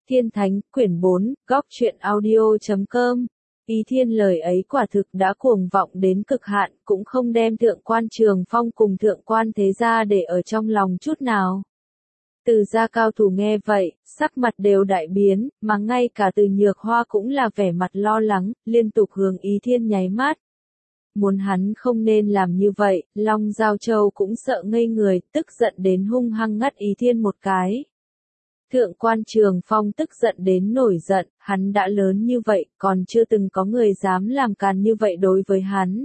Thiên Thánh, quyển 4, góc truyện audio.com. Ý Thiên lời ấy quả thực đã cuồng vọng đến cực hạn, cũng không đem Thượng quan Trường Phong cùng Thượng quan Thế Gia để ở trong lòng chút nào. Từ gia cao thủ nghe vậy, sắc mặt đều đại biến, mà ngay cả Từ Nhược Hoa cũng là vẻ mặt lo lắng, liên tục hướng Ý Thiên nháy mắt. Muốn hắn không nên làm như vậy, Long Giao Châu cũng sợ ngây người, tức giận đến hung hăng ngắt Ý Thiên một cái. Thượng quan Trường Phong tức giận đến nổi giận, hắn đã lớn như vậy, còn chưa từng có người dám làm càn như vậy đối với hắn.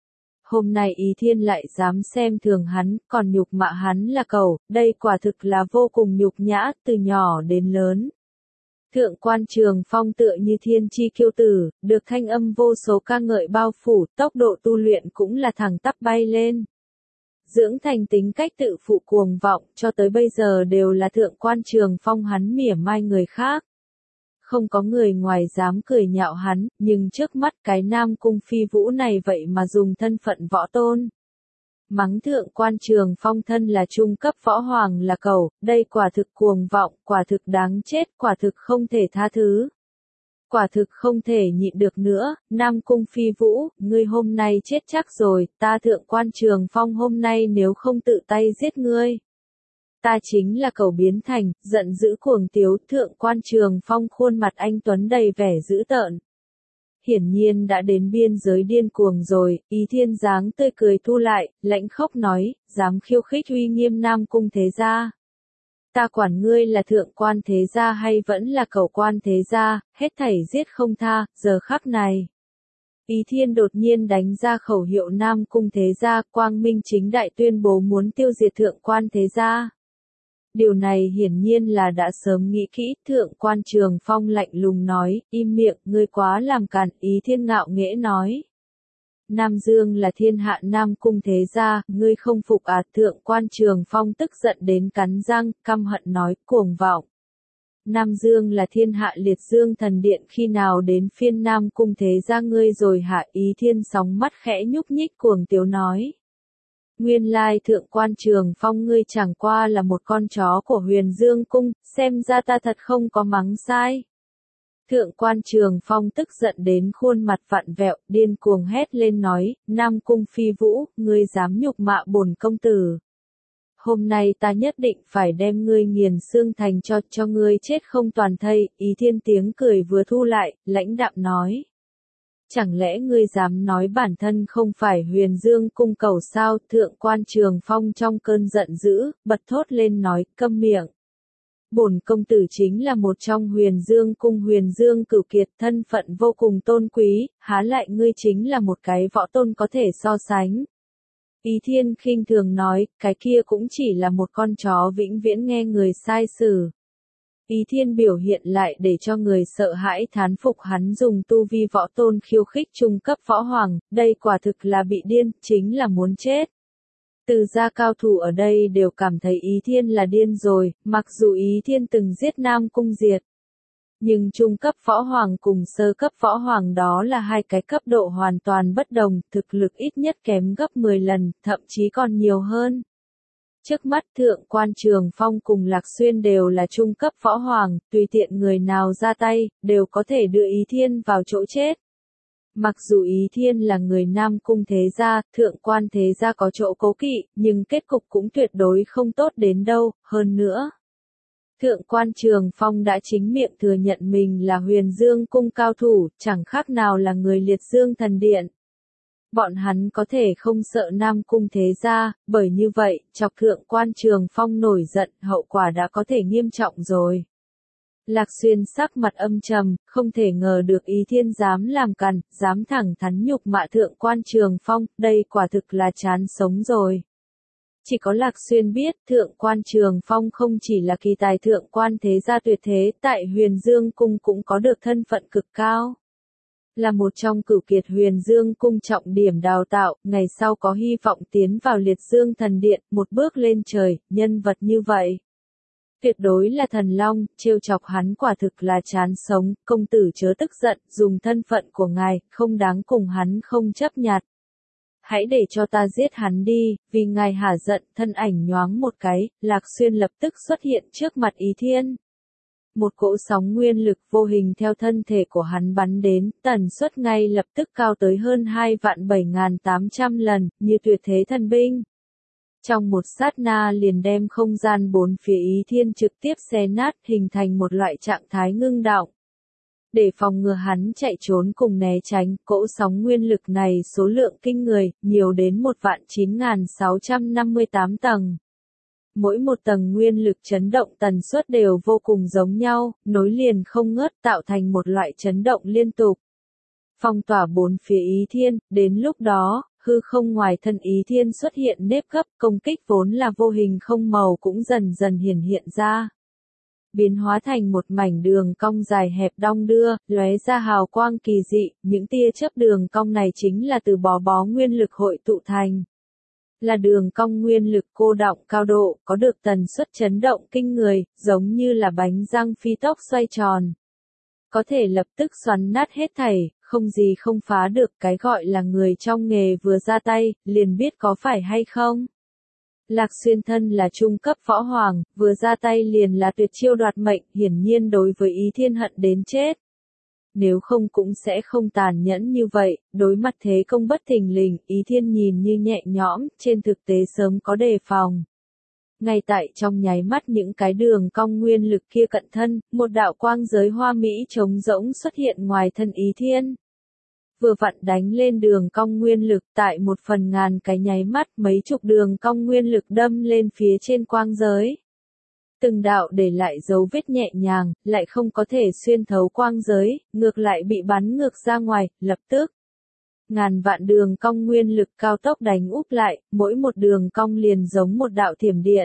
Hôm nay Ý Thiên lại dám xem thường hắn, còn nhục mạ hắn là cẩu, đây quả thực là vô cùng nhục nhã, từ nhỏ đến lớn. Thượng quan Trường Phong tựa như thiên chi kiêu tử, được thanh âm vô số ca ngợi bao phủ, tốc độ tu luyện cũng là thẳng tắp bay lên. Dưỡng thành tính cách tự phụ cuồng vọng, cho tới bây giờ đều là Thượng quan Trường Phong hắn mỉa mai người khác. Không có người ngoài dám cười nhạo hắn, nhưng trước mắt cái Nam Cung Phi Vũ này vậy mà dùng thân phận võ tôn. Mắng Thượng quan Trường Phong thân là trung cấp võ hoàng là cẩu, đây quả thực cuồng vọng, quả thực đáng chết, quả thực không thể tha thứ. Quả thực không thể nhịn được nữa, Nam Cung Phi Vũ, ngươi hôm nay chết chắc rồi, ta Thượng quan Trường Phong hôm nay nếu không tự tay giết ngươi. Ta chính là cẩu biến thành, giận dữ cuồng tiếu, Thượng quan Trường Phong khuôn mặt anh tuấn đầy vẻ dữ tợn. Hiển nhiên đã đến biên giới điên cuồng rồi, Ý Thiên dáng tươi cười thu lại, lãnh khốc nói, dám khiêu khích uy nghiêm Nam Cung Thế Gia. Ta quản ngươi là Thượng quan Thế Gia hay vẫn là cẩu quan Thế Gia, hết thảy giết không tha, giờ khắc này. Ý Thiên đột nhiên đánh ra khẩu hiệu Nam Cung Thế Gia, quang minh chính đại tuyên bố muốn tiêu diệt Thượng quan Thế Gia. Điều này hiển nhiên là đã sớm nghĩ kỹ, Thượng quan Trường Phong lạnh lùng nói, im miệng, ngươi quá làm càn, Ý Thiên ngạo nghễ nói. Nam Dương là thiên hạ Nam Cung Thế Gia, ngươi không phục à, Thượng quan Trường Phong tức giận đến cắn răng, căm hận nói, cuồng vọng. Nam Dương là thiên hạ liệt dương thần điện, khi nào đến phiên Nam Cung Thế Gia ngươi rồi hả? Ý Thiên sóng mắt khẽ nhúc nhích cuồng tiếu nói. Nguyên lai Thượng quan Trường Phong ngươi chẳng qua là một con chó của Huyền Dương Cung, xem ra ta thật không có mắng sai. Thượng quan Trường Phong tức giận đến khuôn mặt vặn vẹo, điên cuồng hét lên nói, Nam Cung Phi Vũ, ngươi dám nhục mạ bổn công tử. Hôm nay ta nhất định phải đem ngươi nghiền xương thành cho ngươi chết không toàn thây, Ý Thiên tiếng cười vừa thu lại, lãnh đạm nói. Chẳng lẽ ngươi dám nói bản thân không phải Huyền Dương Cung cẩu sao? Thượng quan Trường Phong trong cơn giận dữ, bật thốt lên nói, câm miệng. Bổn công tử chính là một trong Huyền Dương Cung Huyền Dương Cửu Kiệt, thân phận vô cùng tôn quý, há lại ngươi chính là một cái võ tôn có thể so sánh. Ý Thiên khinh thường nói, cái kia cũng chỉ là một con chó vĩnh viễn nghe người sai xử. Ý Thiên biểu hiện lại để cho người sợ hãi thán phục hắn dùng tu vi võ tôn khiêu khích trung cấp võ hoàng, đây quả thực là bị điên, chính là muốn chết. Từ gia cao thủ ở đây đều cảm thấy Ý Thiên là điên rồi, mặc dù Ý Thiên từng giết Nam Cung Diệt. Nhưng trung cấp võ hoàng cùng sơ cấp võ hoàng đó là hai cái cấp độ hoàn toàn bất đồng, thực lực ít nhất kém gấp 10 lần, thậm chí còn nhiều hơn. Trước mắt Thượng quan Trường Phong cùng Lạc Xuyên đều là trung cấp võ hoàng, tùy tiện người nào ra tay, đều có thể đưa Ý Thiên vào chỗ chết. Mặc dù Ý Thiên là người Nam Cung Thế Gia, Thượng quan Thế Gia có chỗ cố kỵ, nhưng kết cục cũng tuyệt đối không tốt đến đâu, hơn nữa. Thượng quan Trường Phong đã chính miệng thừa nhận mình là Huyền Dương Cung cao thủ, chẳng khác nào là người liệt dương thần điện. Bọn hắn có thể không sợ Nam Cung Thế Gia, bởi như vậy, chọc Thượng quan Trường Phong nổi giận, hậu quả đã có thể nghiêm trọng rồi. Lạc Xuyên sắc mặt âm trầm, không thể ngờ được Ý Thiên dám làm càn, dám thẳng thắn nhục mạ Thượng quan Trường Phong, đây quả thực là chán sống rồi. Chỉ có Lạc Xuyên biết, Thượng quan Trường Phong không chỉ là kỳ tài Thượng quan Thế Gia tuyệt thế, tại Huyền Dương Cung cũng có được thân phận cực cao. Là một trong cửu kiệt Huyền Dương Cung trọng điểm đào tạo, ngày sau có hy vọng tiến vào liệt dương thần điện, một bước lên trời, nhân vật như vậy. Tuyệt đối là thần long, trêu chọc hắn quả thực là chán sống, công tử chớ tức giận, dùng thân phận của ngài, không đáng cùng hắn không chấp nhặt. Hãy để cho ta giết hắn đi, vì ngài hả giận, thân ảnh nhoáng một cái, Lạc Xuyên lập tức xuất hiện trước mặt Ý Thiên. Một cỗ sóng nguyên lực vô hình theo thân thể của hắn bắn đến, tần suất ngay lập tức cao tới hơn 2.7.800 lần, như tuyệt thế thần binh. Trong một sát na liền đem không gian bốn phía Ý Thiên trực tiếp xé nát, hình thành một loại trạng thái ngưng đọng. Để phòng ngừa hắn chạy trốn cùng né tránh, cỗ sóng nguyên lực này số lượng kinh người, nhiều đến 1.9658 tầng. Mỗi một tầng nguyên lực chấn động tần suất đều vô cùng giống nhau, nối liền không ngớt tạo thành một loại chấn động liên tục. Phong tỏa bốn phía Ý Thiên, đến lúc đó, hư không ngoài thân Ý Thiên xuất hiện nếp gấp, công kích vốn là vô hình không màu cũng dần dần hiện ra. Biến hóa thành một mảnh đường cong dài hẹp đong đưa, lóe ra hào quang kỳ dị, những tia chớp đường cong này chính là từ bó nguyên lực hội tụ thành. Là đường cong nguyên lực cô đọng cao độ, có được tần suất chấn động kinh người, giống như là bánh răng phi tốc xoay tròn. Có thể lập tức xoắn nát hết thảy, không gì không phá được, cái gọi là người trong nghề vừa ra tay, liền biết có phải hay không. Lạc Xuyên thân là trung cấp võ hoàng, vừa ra tay liền là tuyệt chiêu đoạt mệnh, hiển nhiên đối với Ý Thiên hận đến chết. Nếu không cũng sẽ không tàn nhẫn như vậy, đối mặt thế công bất thình lình, Ý Thiên nhìn như nhẹ nhõm, trên thực tế sớm có đề phòng. Ngay tại trong nháy mắt những cái đường cong nguyên lực kia cận thân, một đạo quang giới hoa mỹ trống rỗng xuất hiện ngoài thân Ý Thiên. Vừa vặn đánh lên đường cong nguyên lực, tại một phần ngàn cái nháy mắt mấy chục đường cong nguyên lực đâm lên phía trên quang giới. Từng đạo để lại dấu vết nhẹ nhàng, lại không có thể xuyên thấu quang giới, ngược lại bị bắn ngược ra ngoài, lập tức. Ngàn vạn đường cong nguyên lực cao tốc đánh úp lại, mỗi một đường cong liền giống một đạo thiểm điện.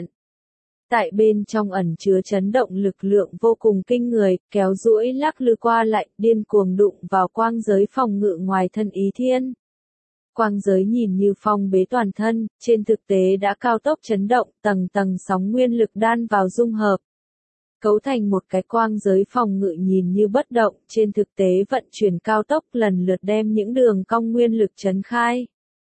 Tại bên trong ẩn chứa chấn động lực lượng vô cùng kinh người, kéo duỗi lắc lư qua lại, điên cuồng đụng vào quang giới phòng ngự ngoài thân Ý Thiên. Quang giới nhìn như phong bế toàn thân, trên thực tế đã cao tốc chấn động, tầng tầng sóng nguyên lực đan vào dung hợp. Cấu thành một cái quang giới phòng ngự nhìn như bất động, trên thực tế vận chuyển cao tốc lần lượt đem những đường cong nguyên lực chấn khai.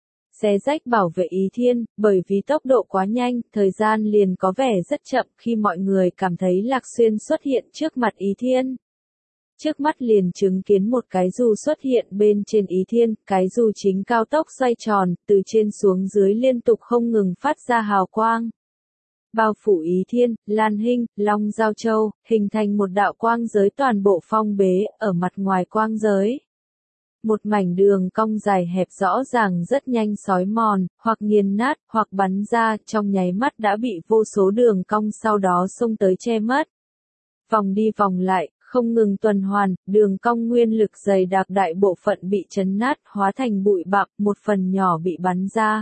Xé rách bảo vệ Ý Thiên, bởi vì tốc độ quá nhanh, thời gian liền có vẻ rất chậm khi mọi người cảm thấy Lạc Xuyên xuất hiện trước mặt Ý Thiên. Trước mắt liền chứng kiến một cái dù xuất hiện bên trên Ý Thiên, cái dù chính cao tốc xoay tròn, từ trên xuống dưới liên tục không ngừng phát ra hào quang. Bao phủ Ý Thiên, Lan Hinh, Long Giao Châu, hình thành một đạo quang giới toàn bộ phong bế, ở mặt ngoài quang giới. Một mảnh đường cong dài hẹp rõ ràng rất nhanh xói mòn, hoặc nghiền nát, hoặc bắn ra, trong nháy mắt đã bị vô số đường cong sau đó xông tới che mất. Vòng đi vòng lại, không ngừng tuần hoàn, đường cong nguyên lực dày đặc đại bộ phận bị chấn nát, hóa thành bụi bặm, một phần nhỏ bị bắn ra.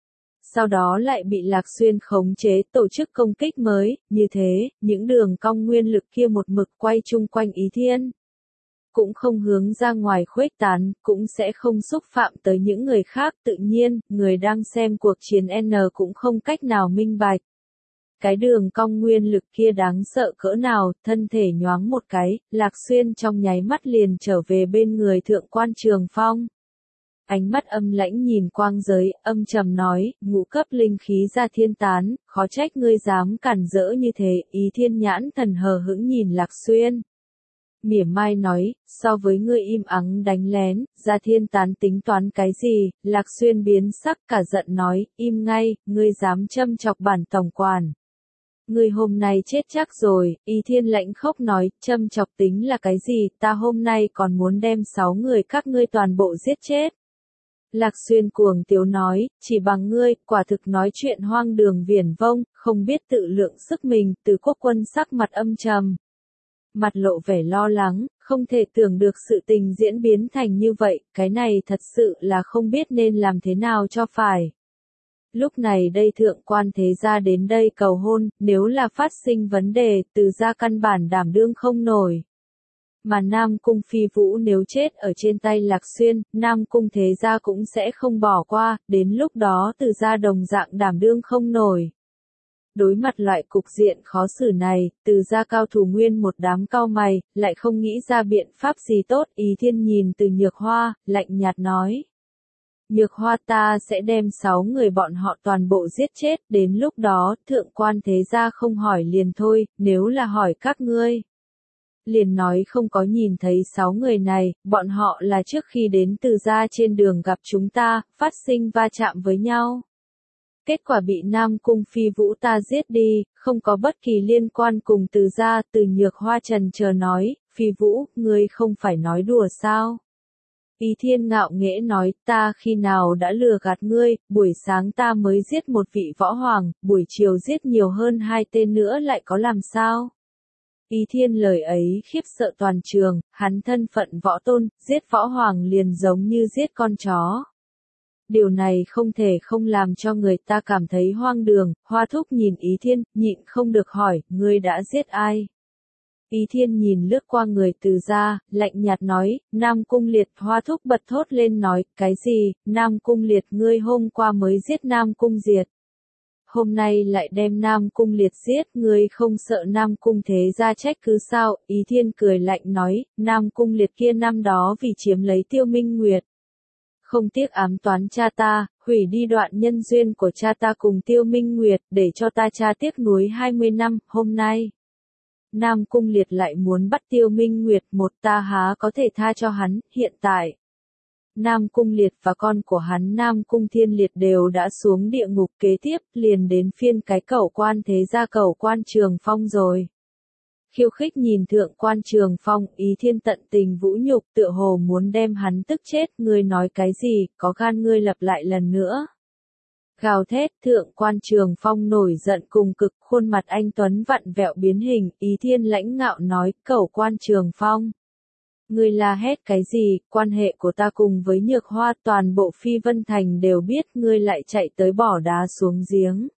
Sau đó lại bị Lạc Xuyên khống chế tổ chức công kích mới, như thế, những đường cong nguyên lực kia một mực quay chung quanh Ý Thiên. Cũng không hướng ra ngoài khuếch tán, cũng sẽ không xúc phạm tới những người khác, tự nhiên, người đang xem cuộc chiến N cũng không cách nào minh bạch. Cái đường cong nguyên lực kia đáng sợ cỡ nào, thân thể nhoáng một cái, Lạc Xuyên trong nháy mắt liền trở về bên người thượng quan Trường Phong. Ánh mắt âm lãnh nhìn quang giới, âm trầm nói, ngũ cấp linh khí ra thiên tán, khó trách ngươi dám cản rỡ như thế, Ý Thiên nhãn thần hờ hững nhìn Lạc Xuyên. Mỉa mai nói, so với ngươi im ắng đánh lén, ra thiên tán tính toán cái gì, Lạc Xuyên biến sắc cả giận nói, im ngay, ngươi dám châm chọc bản tổng quản. Ngươi hôm nay chết chắc rồi, Ý Thiên lạnh khóc nói, châm chọc tính là cái gì, ta hôm nay còn muốn đem 6 người các ngươi toàn bộ giết chết. Lạc Xuyên cuồng tiếu nói, chỉ bằng ngươi, quả thực nói chuyện hoang đường viển vông, không biết tự lượng sức mình, Từ Quốc Quân sắc mặt âm trầm. Mặt lộ vẻ lo lắng, không thể tưởng được sự tình diễn biến thành như vậy, cái này thật sự là không biết nên làm thế nào cho phải. Lúc này đây thượng quan thế gia đến đây cầu hôn, nếu là phát sinh vấn đề, Từ gia căn bản đảm đương không nổi. Mà Nam Cung Phi Vũ nếu chết ở trên tay Lạc Xuyên, Nam Cung thế gia cũng sẽ không bỏ qua, đến lúc đó Từ gia đồng dạng đảm đương không nổi. Đối mặt loại cục diện khó xử này, Từ gia cao thủ nguyên một đám cau mày, lại không nghĩ ra biện pháp gì tốt, Ý Thiên nhìn Từ Nhược Hoa, lạnh nhạt nói. Nhược Hoa ta sẽ đem 6 người bọn họ toàn bộ giết chết, đến lúc đó, thượng quan thế gia không hỏi liền thôi, nếu là hỏi các ngươi. liền nói không có nhìn thấy 6 người này, bọn họ là trước khi đến Từ gia trên đường gặp chúng ta, phát sinh va chạm với nhau. Kết quả bị Nam Cung Phi Vũ ta giết đi, không có bất kỳ liên quan cùng Từ gia. Từ Nhược Hoa trần chờ nói, Phi Vũ, ngươi không phải nói đùa sao? Ý Thiên ngạo nghễ nói, ta khi nào đã lừa gạt ngươi, buổi sáng ta mới giết một vị võ hoàng, buổi chiều giết nhiều hơn 2 tên nữa lại có làm sao? Ý Thiên lời ấy khiếp sợ toàn trường, hắn thân phận võ tôn, giết võ hoàng liền giống như giết con chó. Điều này không thể không làm cho người ta cảm thấy hoang đường. Hoa Thúc nhìn Ý Thiên, nhịn không được hỏi, ngươi đã giết ai? Ý Thiên nhìn lướt qua người Từ gia, lạnh nhạt nói, Nam Cung Liệt. Hoa Thúc bật thốt lên nói, cái gì, Nam Cung Liệt? Ngươi hôm qua mới giết Nam Cung Diệt, hôm nay lại đem Nam Cung Liệt giết, ngươi không sợ Nam Cung thế gia trách cứ sao? Ý Thiên cười lạnh nói, Nam Cung Liệt kia năm đó vì chiếm lấy Tiêu Minh Nguyệt, không tiếc ám toán cha ta, hủy đi đoạn nhân duyên của cha ta cùng Tiêu Minh Nguyệt, để cho ta cha tiếc nuối 20 năm, hôm nay Nam Cung Liệt lại muốn bắt Tiêu Minh Nguyệt, một ta há có thể tha cho hắn. Hiện tại Nam Cung Liệt và con của hắn Nam Cung Thiên Liệt đều đã xuống địa ngục, kế tiếp liền đến phiên cái cẩu quan thế gia cẩu quan Trường Phong rồi. Khiêu khích nhìn thượng quan Trường Phong, Ý Thiên tận tình vũ nhục, tựa hồ muốn đem hắn tức chết. Ngươi nói cái gì, có gan ngươi lặp lại lần nữa. Gào thét, thượng quan Trường Phong nổi giận cùng cực, khuôn mặt anh tuấn vặn vẹo biến hình. Ý Thiên lãnh ngạo nói, cẩu quan Trường Phong, ngươi la hét cái gì? Quan hệ của ta cùng với Nhược Hoa toàn bộ Phi Vân Thành đều biết, ngươi lại chạy tới bỏ đá xuống giếng.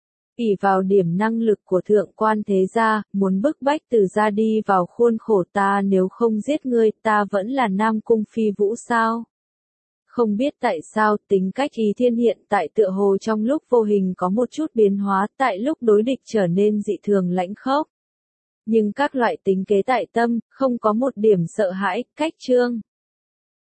Ỷ vào điểm năng lực của thượng quan thế gia, muốn bức bách Từ gia đi vào khuôn khổ ta, nếu không giết ngươi, ta vẫn là Nam Cung Phi Vũ sao? Không biết tại sao, tính cách Ý Thiên hiện tại tựa hồ trong lúc vô hình có một chút biến hóa, tại lúc đối địch trở nên dị thường lãnh khốc. Nhưng các loại tính kế tại tâm, không có một điểm sợ hãi. Cách chương